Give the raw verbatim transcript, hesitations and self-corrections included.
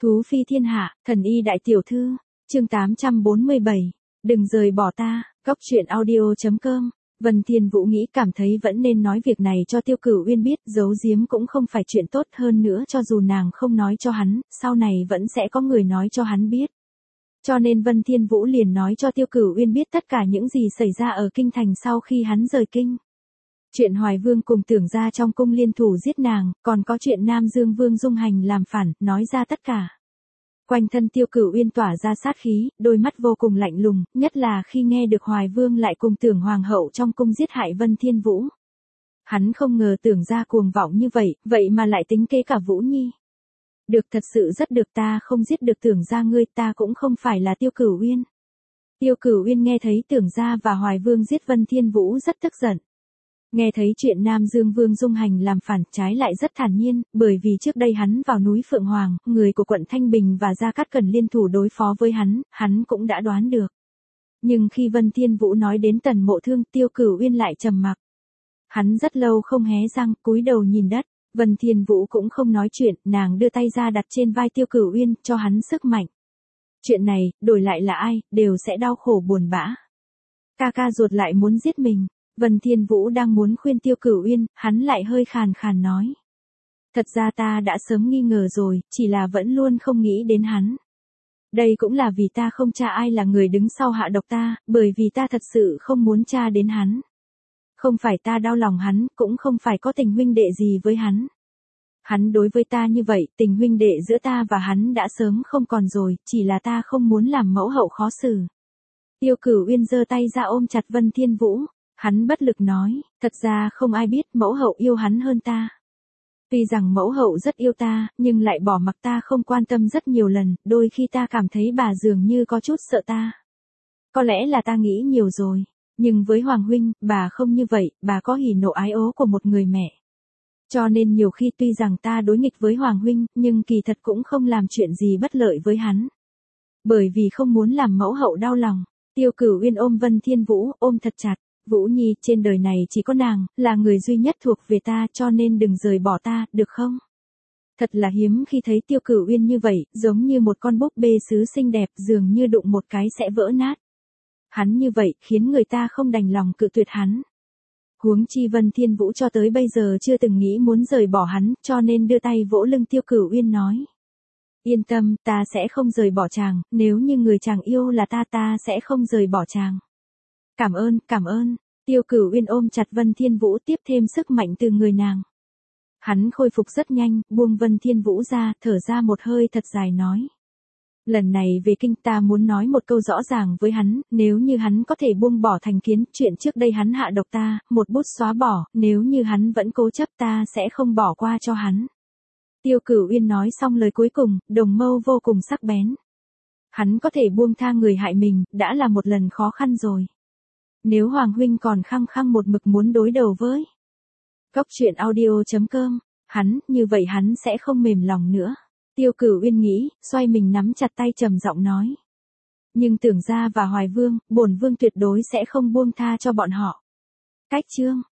Thú phi thiên hạ, thần y đại tiểu thư, chương tám trăm bốn mươi bảy, đừng rời bỏ ta, góc truyện audio chấm com. Vân Thiên Vũ nghĩ cảm thấy vẫn nên nói việc này cho Tiêu Cửu Uyên biết, giấu giếm cũng không phải chuyện tốt, hơn nữa cho dù nàng không nói cho hắn, sau này vẫn sẽ có người nói cho hắn biết. Cho nên Vân Thiên Vũ liền nói cho Tiêu Cửu Uyên biết tất cả những gì xảy ra ở kinh thành sau khi hắn rời kinh. Chuyện Hoài Vương cùng Tưởng gia trong cung liên thủ giết nàng, còn có chuyện Nam Dương Vương dung hành làm phản, nói ra tất cả. Quanh thân Tiêu Cửu Uyên tỏa ra sát khí, đôi mắt vô cùng lạnh lùng, nhất là khi nghe được Hoài Vương lại cùng Tưởng hoàng hậu trong cung giết hại Vân Thiên Vũ. Hắn không ngờ Tưởng gia cuồng vọng như vậy, vậy mà lại tính kế cả Vũ Nhi. Được, thật sự rất được, ta không giết được Tưởng gia ngươi, ta cũng không phải là Tiêu Cửu Uyên. Tiêu Cửu Uyên nghe thấy Tưởng gia và Hoài Vương giết Vân Thiên Vũ rất tức giận. Nghe thấy chuyện Nam Dương Vương dung hành làm phản, trái lại rất thản nhiên, bởi vì trước đây hắn vào núi Phượng Hoàng, người của quận Thanh Bình và Gia Cát Cẩn liên thủ đối phó với hắn, hắn cũng đã đoán được. Nhưng khi Vân Thiên Vũ nói đến Tần Mộ Thương, Tiêu Cửu Uyên lại trầm mặc. Hắn rất lâu không hé răng, cúi đầu nhìn đất. Vân Thiên Vũ cũng không nói chuyện, nàng đưa tay ra đặt trên vai Tiêu Cửu Uyên, cho hắn sức mạnh. Chuyện này, đổi lại là ai, đều sẽ đau khổ buồn bã. Ca ca ruột lại muốn giết mình. Vân Thiên Vũ đang muốn khuyên Tiêu Cửu Uyên, hắn lại hơi khàn khàn nói. Thật ra ta đã sớm nghi ngờ rồi, chỉ là vẫn luôn không nghĩ đến hắn. Đây cũng là vì ta không tra ai là người đứng sau hạ độc ta, bởi vì ta thật sự không muốn tra đến hắn. Không phải ta đau lòng hắn, cũng không phải có tình huynh đệ gì với hắn. Hắn đối với ta như vậy, tình huynh đệ giữa ta và hắn đã sớm không còn rồi, chỉ là ta không muốn làm mẫu hậu khó xử. Tiêu Cửu Uyên giơ tay ra ôm chặt Vân Thiên Vũ. Hắn bất lực nói, thật ra không ai biết mẫu hậu yêu hắn hơn ta. Tuy rằng mẫu hậu rất yêu ta, nhưng lại bỏ mặc ta không quan tâm rất nhiều lần, đôi khi ta cảm thấy bà dường như có chút sợ ta. Có lẽ là ta nghĩ nhiều rồi, nhưng với Hoàng huynh, bà không như vậy, bà có hỉ nộ ái ố của một người mẹ. Cho nên nhiều khi tuy rằng ta đối nghịch với Hoàng huynh, nhưng kỳ thật cũng không làm chuyện gì bất lợi với hắn. Bởi vì không muốn làm mẫu hậu đau lòng, Tiêu Cửu Uyên ôm Vân Thiên Vũ, ôm thật chặt. Vũ Nhi, trên đời này chỉ có nàng, là người duy nhất thuộc về ta, cho nên đừng rời bỏ ta, được không? Thật là hiếm khi thấy Tiêu Cửu Uyên như vậy, giống như một con búp bê sứ xinh đẹp, dường như đụng một cái sẽ vỡ nát. Hắn như vậy, khiến người ta không đành lòng cự tuyệt hắn. Huống chi Vân Thiên Vũ cho tới bây giờ chưa từng nghĩ muốn rời bỏ hắn, cho nên đưa tay vỗ lưng Tiêu Cửu Uyên nói. Yên tâm, ta sẽ không rời bỏ chàng, nếu như người chàng yêu là ta ta sẽ không rời bỏ chàng. Cảm ơn, cảm ơn. Tiêu Cửu Uyên ôm chặt Vân Thiên Vũ, tiếp thêm sức mạnh từ người nàng. Hắn khôi phục rất nhanh, buông Vân Thiên Vũ ra, thở ra một hơi thật dài nói. Lần này về kinh ta muốn nói một câu rõ ràng với hắn, nếu như hắn có thể buông bỏ thành kiến, chuyện trước đây hắn hạ độc ta, một bút xóa bỏ, nếu như hắn vẫn cố chấp ta sẽ không bỏ qua cho hắn. Tiêu Cửu Uyên nói xong lời cuối cùng, đồng mâu vô cùng sắc bén. Hắn có thể buông tha người hại mình, đã là một lần khó khăn rồi. Nếu Hoàng huynh còn khăng khăng một mực muốn đối đầu với góc truyện audio chấm com, hắn, như vậy hắn sẽ không mềm lòng nữa. Tiêu Cửu Uyên nghĩ, xoay mình nắm chặt tay trầm giọng nói. Nhưng Tưởng gia và Hoài Vương, bổn vương tuyệt đối sẽ không buông tha cho bọn họ. Cách chương